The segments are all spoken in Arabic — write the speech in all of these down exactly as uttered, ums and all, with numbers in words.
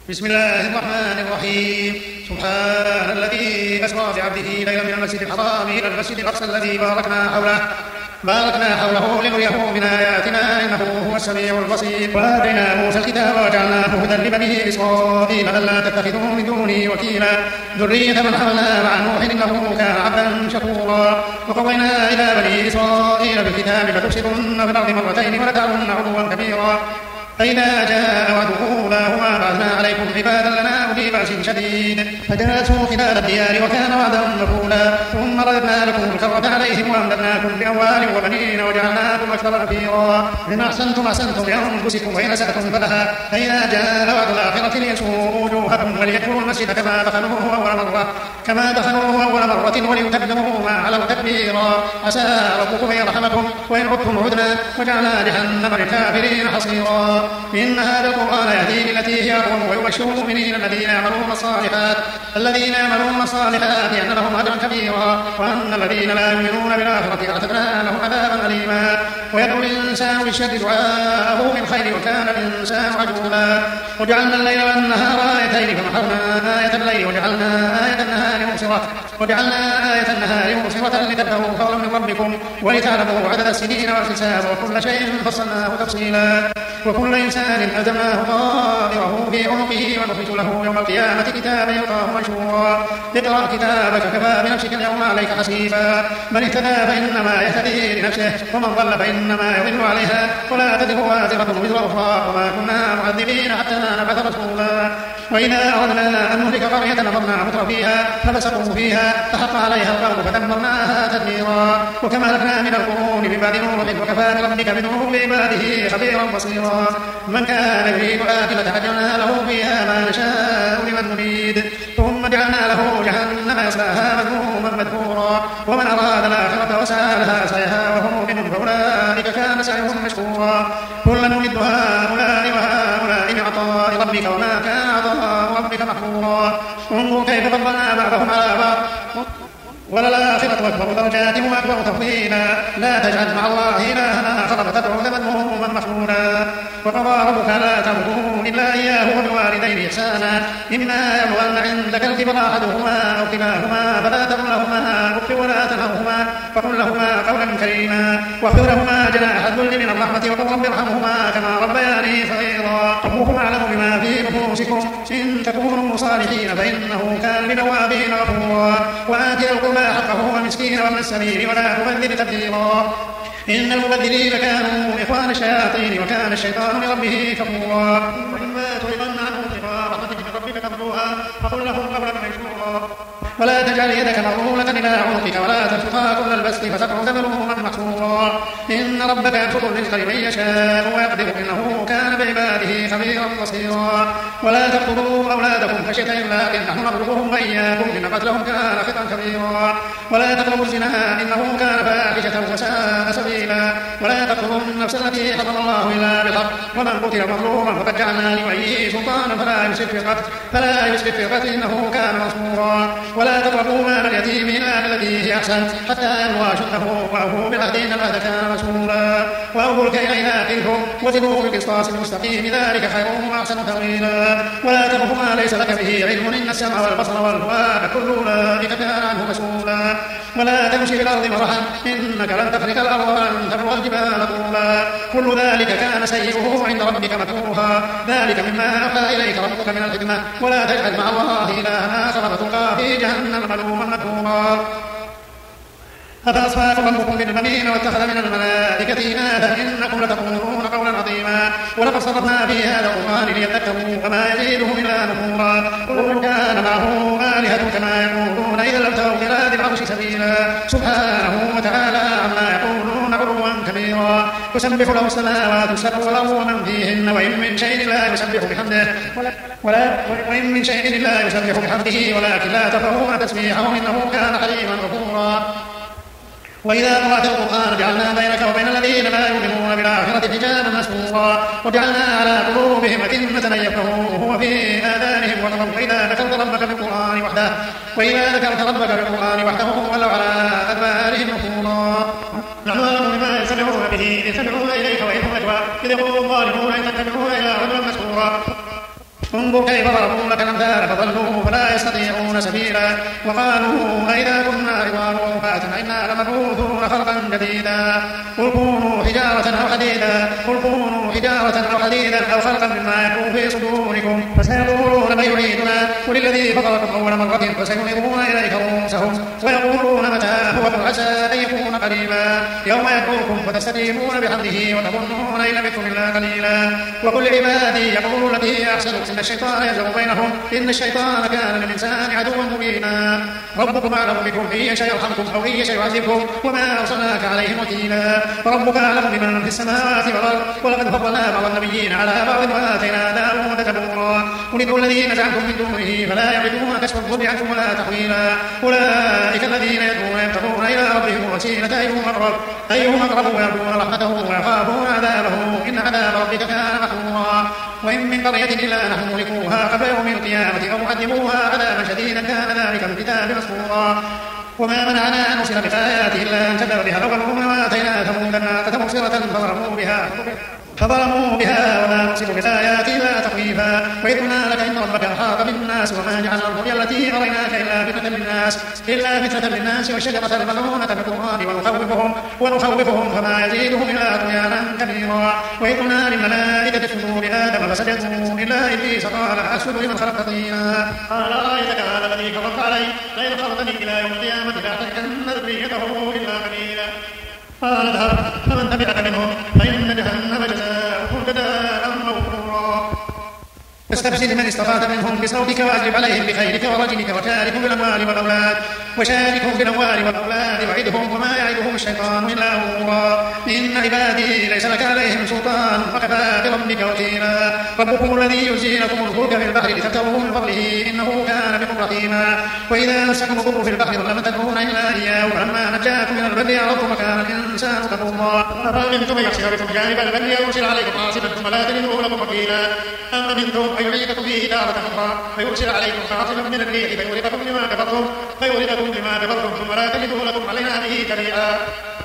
بسم الله الرحمن الرحيم. سبحان الذي أسرى بعبده ليلا من المسجد الحرام إلى المسجد الأقصى الذي باركنا حوله باركنا حوله لنريه من آياتنا إنه هو السميع البصير. وآتينا موسى الكتاب وجعلناه هدى لبني إسرائيل ألا تتخذوا من دوني وكيلا ذرية من حملنا مع نوح إنه كان عبدا شكورا. وقضينا إلى بني إسرائيل بالكتاب لتفسدن في الأرض مرتين ولتعلن علوا كبيرا. فإذا جاء وعد أولاهما بعثنا عليكم عبادا لنا أولي بأس شديد فجاسوا خلال الديار وكان وعدا مفعولا. ثم رددنا لكم الكرة عليهم وأمددناكم بأموال وبنين وجعلناكم أكثر نفيرا. إن أحسنتم أحسنتم لأنفسكم وإن أسأتم فلها. فإذا جاء وعد الآخرة ليسوءوا وجوهكم وليدخلوا المسجد كما دخلوه أول مرة كما دخلوه أول مرة وليتبروا ما علوا تكبيرا. عسى ربكم أن يرحمكم وإن عدتم عدنا وجعلنا جهنم للكافرين حصيرا. إن هذا القرآن يهدي للتي هي أقوم ويبشر المؤمنين الذين يعملون الصالحات الذين يعملون الصالحات أن لهم أجرا كبيرا وأن الذين لا يؤمنون بالآخرة أعتدنا لهم عذابا أليما. ويدعو الإنسان بالشر دعاءه بالخير وكان الإنسان عجولا. وجعلنا الليل والنهار آيتين فمحونا آية الليل وجعلنا آية النهار مبصرة وجعلنا آية النهار مبصرة لتبتغوا فضلا من ربكم ولتعلموا عدد السنين والحساب وكل شيء فصلناه تفصيلا. وكل إنسان ألزمناه طائره في عنقه ونخرج له يوم القيامة كتابا يلقاه منشورا. اقرأ كتابك كفى بنفسك اليوم عليك حسيبا. من اهتدى فإنما يهتدي لنفسه ومن ضل فإنما يضل عليها ولا تزر وازرة وزر أخرى وما كنا معذبين حتى نبعث رسولا. وإذا أردنا أن نهلك قرية أمرنا متر فيها ففسقوا فيها فحق عليها القول فدمرناها تدميرا. وكما أهلكنا من القرون من بعد نوح وكفى بربك بذنوب عباده خبيرا بصيرا. من كان يريد آخرة عجلنا له فيها ما نشاء لمن نريد ثم جعلنا له جهنم يصلاها مذموما مدحورا. ومن أراد الآخرة وسعى لها سعيها وهو مؤمن فأولئك كان سعيهم مشكورا. كلا نمد هؤلاء وهؤلاء من عطاء ربك وما كان عطاء ربك محظورا. انظر كيف فضلنا بعضهم على بعض وللآخرة أكبر درجات وأكبر تفضيلا. لا تجعل مع الله إلها آخر فتدعو مذموما مخلولا. وقضى ربك لا تعبدوا إلا إياه وبالوالدين إحسانا إما يبلغن عندك الكبر أحدهما أو كلاهما فلا تقل لهما أف ولا تنهرهما وقل لهما قولا كريما واخفض لهما جناح الذل من الرحمة وقل رب ارحمهما كما ربياني صغيرا. ربكم أعلم بما في نفوسكم إن تكونوا صالحين فإنه كان للأوابين غفورا. وآت ذا القربى حقه والمسكين وابن السبيل ولا تبذر تبذيرا إن المبذرين كانوا إخوان الشياطين وكان الشيطان لربه كفورا. وإما تعرضن عنهم ابتغاء رحمة من ربك ترجوها فقل لهم قولا ميسورا. ولا تجعل يدك مغلولة إلى عنقك ولا تبسطها كل البسط فتقعد ملوما محسورا. إن ربك يبسط الرزق لمن يشاء ويقدر إنه كان بعباده خبيرا بصيرا. ولا تقتلوا أولادكم خشية إملاق نحن نرزقهم وإياكم إن قتلهم كان خطأ كبيرا. ولا تقربوا الزنا إنه كان فاحشة وساء سبيلا. ولا تقتلوا النفس التي حرم الله إلا بالحق ومن قتل مظلوما فقد جعلنا لوليه سلطانا فلا يسرف في القتل فلا يسرف في القتل إنه كان منصورا. ولا تقربوا مال اليتيم إلا بالتي هي أحسن حتى يبلغ أشده وأوفوا بالعهد إن العهد كان مسؤولا. وأوفوا الكيل إذا كلتم وزنوا بالقسطاس المستقيم ذلك خير وأحسن تأويلا. ولا تقف ما ليس لك به علم إن السمع والبصر والفؤاد كل أولئك كان عنه مسؤولا. ولا تمشي في الأرض مرحا إنك لن تخرق الأرض ولن تبلغ الجبال طولا. كل ذلك كان سيئه عند ربك مكروها. ذلك مما أوحى إليك ربك من الحكمة. ولا تجعل مع الله إلها آخر فتلقى في جهنم ملوما مدحورا. أفأصفاكم ربكم بالبنين واتخذ من الملائكة إناثا إنكم لتقولون قولا عظيما. ولقد صرفنا في هذا القرآن ليذكروا وما يزيدهم إلا نفورا. قل كان معه آلهة كما يقولون إذا لابتغوا إلى ذي العرش سبيلا. سبحانه وتعالى عما يقولون علوا كبيرا. تسبح له السماوات السبع والأرض ومن فيهن وإن من شيء لا يسبح بحمده ولا وإن من شيء لا يسبح بحمده ولكن لا تفقهون تسبيحهم إنه كان حليما غفورا. وإذا قرأت القرآن جعلنا بينك وبين الذين لا يؤمنون بالآخرة حجابا مستورا. وجعلنا على قلوبهم أكنة أن يفقهوه وهو في آذانهم وقرا. وإذا ذكرت ربك بالقرآن وحده وإذا ذكرت ربك بالقرآن وحده ولوا على أدبارهم نفورا. نعلم بما يستمعون به يستمعون إليك وإن هم نجوى إذ يقول الظالمون إن تتبعون إلا رجلا مسحورا. انظر انظر كيف ضربوا لك الأمثال فضلوا فلا يستطيعون سبيلا وقالوا أئذا كنا عظاما ورفاتا إنا لمبعوثون خلقا جديدا قل كونوا حجارة أو حديدا قل كونوا حجارة أو حديدا أو خلقا مما يكون في صدوركم فسيقولون من يعيدنا قل الذي فطركم أول مرة فسينغضون إليك رؤوسهم ويقولون متى هو قل عسى أن يكون قريبا يوم يدعوكم فتستجيبون بحمده وتظنون إن لبثتم إلا قليلا وقل عبادي يقولوا التي هي أحسن إن الشيطان يزغ بينهم إن الشيطان كان للإنسان عدوا مبينا ربكم أعلم بكم إن يشاء يرحمكم أو إن يشاء يعذبكم وما أرسلناك عليهم وكيلا ربك أعلم بمن في السماوات والأرض ولقد فضلنا بعض النبيين على بعض وآتينا داود زبورا قل ادعوا الذين زعمتم من دونه فلا يملكون كشف الضر عنكم ولا تحويلا أولئك الذين يدعون يبتغون إلى ربهم الوسيلة أيهم أقرب أيهم أقرب ويرجون رحمته ويخافون عذابه إن عذاب ربك كان محظورا وإن من قرية إلا نحن مهلكوها قبل يوم القيامة أو معذبوها عذابا شديدا كان ذلك في الكتاب مسطورا وما منعنا أن نرسل بآيات إلا أن كذب بها الأولون وآتينا ثمود الناقة مبصرة فظلموا بها فظلموا بها وما نرسل بالآيات إلا تخويفا وإذ قلنا لك إن ربك أحاط بالناس وما جعلنا القرية التي أريناك إلا فتنة للناس إلا فتنة للناس والشجرة الملعونة في القرآن ونخوفهم ونخوفهم فما يزيدهم إلا طغيانا كبيرا وإذ قلنا للملائكة اسجدوا لآدم فسجدوا إلا إبليس قال أسجد لمن خلقت طينا قال أرأيتك هذا الذي كرمت علي لئن أخرتني إلى يوم القيامة لأحرقن ذريته إلا قليلا قال اذهب فمن تبعك منهم فإن جهنم جزاؤهم جزاء موفورا فاستبشر من استطعت منهم بصوتك واجلب عليهم بخيرك ورجلك وشاركهم بالأموال والأولاد وشاركهم بالأموال والأولاد وعدهم وما يعدهم الشيطان إلا غرورا إن عبادي ليس لك عليهم سلطان وكفى بربك وكيلا ربكم الذي يزجي لكم الفلك في البحر لتبتغوا من فضله إنه كان بكم رحيما وإذا مسكم الضر في البحر ضل تدعون إلا إياه فلما نجاكم من البر عرفتم وكان الإنسان كفورا أفأمنتم أن يخسف بكم جانب البر يرسل عليكم حاصبا ثم لا تجدوا لكم وكيلا أم أمنتم أن يعيدكم فيه تارة أخرى فيرسل عليكم حاصبا من الريح فيغرقكم بما كفرتم فيغرقكم بما كفرتم ثم لا تجدوا لكم علينا به تبيعا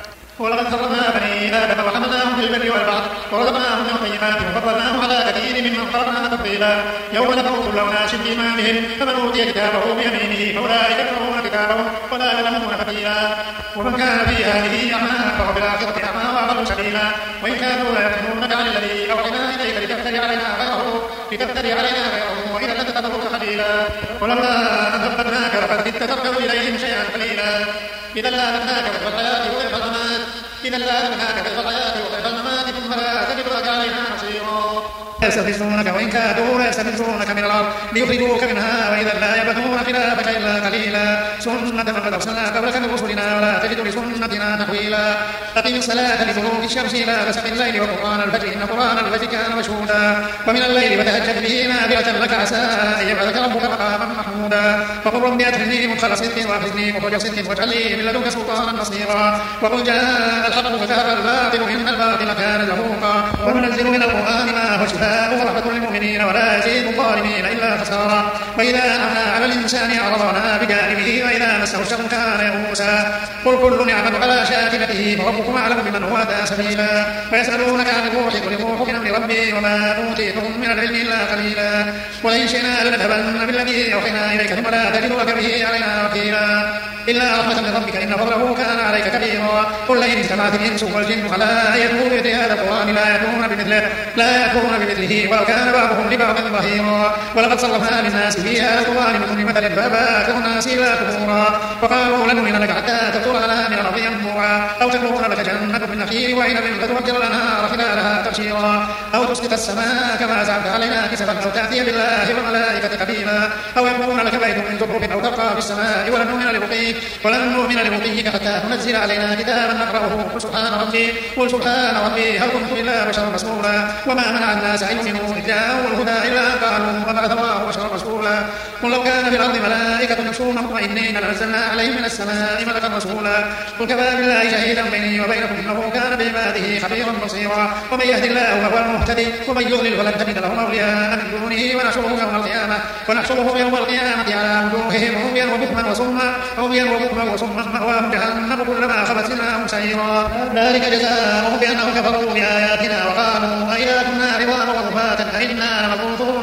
ولقد كرمنا بني آدم وحملناهم في البر والبحر ورزقناهم من الطيبات وفضلناهم على كثير ممن خلقنا تفضيلا يوم ندعو كل أناس بإمامهم فمن أوتي كتابه بيمينه فأولئك يقرؤون كتابهم ولا يظلمون فتيلا ومن كان في هذه أعمى فهو في الآخرة أعمى وأضل سبيلا وإن كانوا ليفتنونك عن الذي أوحينا إليك لتفتري علينا غيره لتفتري علينا غيره وإذا لتتبعك خليلا ولولا أن ثبتناك لقد كدت تركن إليهم شيئا قليلا إذا لا نبناك في الحياة وغير الممات إذا لا نبناك في الحياة وغير الممات ثم لا تجد لك علينا نصيرا يستفزونك وإن كادوا ليستفزونك من الأرض ليخرجوك منها وإذا لا يبثون خلافك إلا قليلا سنة من قد أرسلنا قبلك من رسلنا ولا تجد لسنتنا تحويلا أقم الصلاة لدلوك الشمس إلى غسق الليل وقرآن الفجر إن قرآن الفجر كان مشهودا ومن الليل فتهجد به نافلة لك عسى أن يبعثك ربك مقاما محمودا وقل رب أدخلني مدخل صدق وأخرجني مخرج صدق واجعل لي من لدنك سلطانا نصيرا وقل جاء الحق وزهق الباطل إن الباطل كان زهوقا وننزل من القرآن ما هو شفاء ورحمة للمؤمنين ولا يزيد الظالمين إلا خسارا وإذا أنعمنا على الإنسان أعرضنا بجانبه وإذا مسه الشر كان يئوسا قل كل يعمل على شاكلته فربكم أعلم بمن هو أهدى سبيلا ويسألونك عن الروح قل الروح من أمر ربي وما أوتيتم من العلم إلا قليلا ولئن شئنا لنذهبن بالذي أوحينا إليك ثم لا تجد لك به علينا وكيلا إلا رحمة من ربك إن فضله كان عليك كبيرا قل لئن اجتمعت الإنس والجن على أن يأتوا بمثل هذا القرآن لا يأتون بمثله لا يأتون بمثله ولو كان بعضهم لبعض ظهيرا ولقد صرفنا للناس في هذا القرآن من كل مثل فأبى أكثر الناس إلا كفورا وقالوا لن نؤمن لك حتى تفجر لنا من الأرض ينبوعا أو تكون لك جنة من نخيل وعنب فتفجر الأنهار خلالها تفجيرا أو تسقط السماء كما زعمت علينا كسفا أو تأتي بالله والملائكة قبيلا أو يكون لك بيت من زخرف أو ترقى في السماء ولن نؤمن لرقيك ولن نؤمن لرقيك حتى تنزل علينا كتابا نقرأه قل سبحان ربي قل سبحان ربي هل كنت إلا بشرا رسولا وما منع الناس أن يؤمنوا إذ جاءهم الهدى إلا قالوا وبعث الله بشرا رسولا قل لو كان في الأرض ملائكة يمشون مطمئنين لنزلنا عليهم من السماء ملكا رسولا قل كفى بالله شهيدا بيني وبينكم إنه كان بعباده خبيرا بصيرا ومن يهد الله فهو المهتدي ومن يضلل فلن تجد لهم أولياء من دونه ونحشره يوم القيامة ونحشره يوم القيامة على وجوههم عميا وبكما وصما عميا وبكما وصما مأواهم جهنم كلما خبت زدناهم سعيرا ذلك جزاؤهم بأنهم كفروا بآياتنا وقالوا أئذا كنا عظاما ورفاتا أئنا لمبعوثون خلقا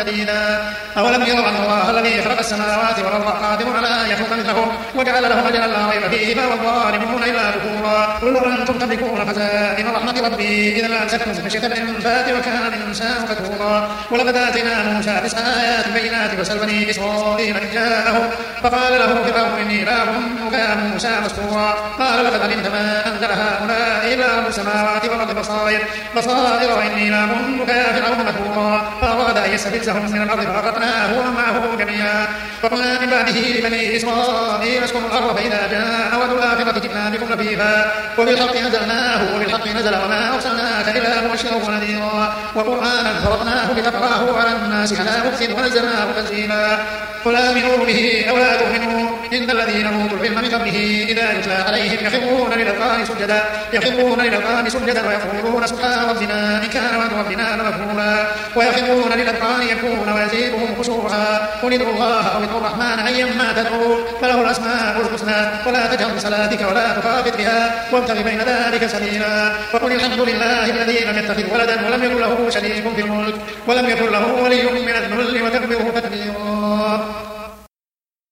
جديدا. أولم يروا أن الله الذي خلق السماوات والأرض قادر على أن يخلق مثلهم وجعل لهم أجلا لا ريب فيه ما والظالمون إلا كفورا. قل لو أنتم تملكون خزائن رحمة ربي إذا لأمسكتم خشية الإنفاق وكان الإنسان كفورا. ولقد آتينا موسى تسع آيات بينات فاسأل بني إسرائيل إذ جاءهم فقال له فرعون إني إله وكان موسى مسحورا. قال لقد علمت ما أنزل هؤلاء إلا رب السماوات والأرض بصائر بصائر وإني إله وكان فرعون مسحورا. فأراد أن يستفزهم من الأرض فأغرقناه ومعه جميعا. وقلنا من بعده لبني إسرائيل اسكنوا الأرض فإذا جاء وعد الآخرة جئنا بكم لفيفا وبالحق نزلناه وبالحق نزل وما أرسلناك إلا مبشرا ونذيرا وقرآنا فرقناه لتقرأه على الناس على مكث ونزلناه تنزيلا. قل آمنوا به أو لا تؤمنوا إن الذين أوتوا العلم من قبله إذا يتلى عليهم يخرون للأذقان سجدا يخرون للأذقان سجدا ويقولون سبحان ربنا إن كان وعد ربنا لمفعولا ويخرون للأذقان يبكون ويزيدهم خشوعا. قل ادعوا الله أو ادعوا الرحمن أيما تدعوا فله الأسماء الحسنى ولا تجهر بصلاتك ولا تخافت بها وابتغ بين ذلك سبيلا. وقل الحمد لله الذي لم يتخذ ولدا ولم يكن له شريك في الملك ولم يكن له ولي من الذل وكبره تكبيرا.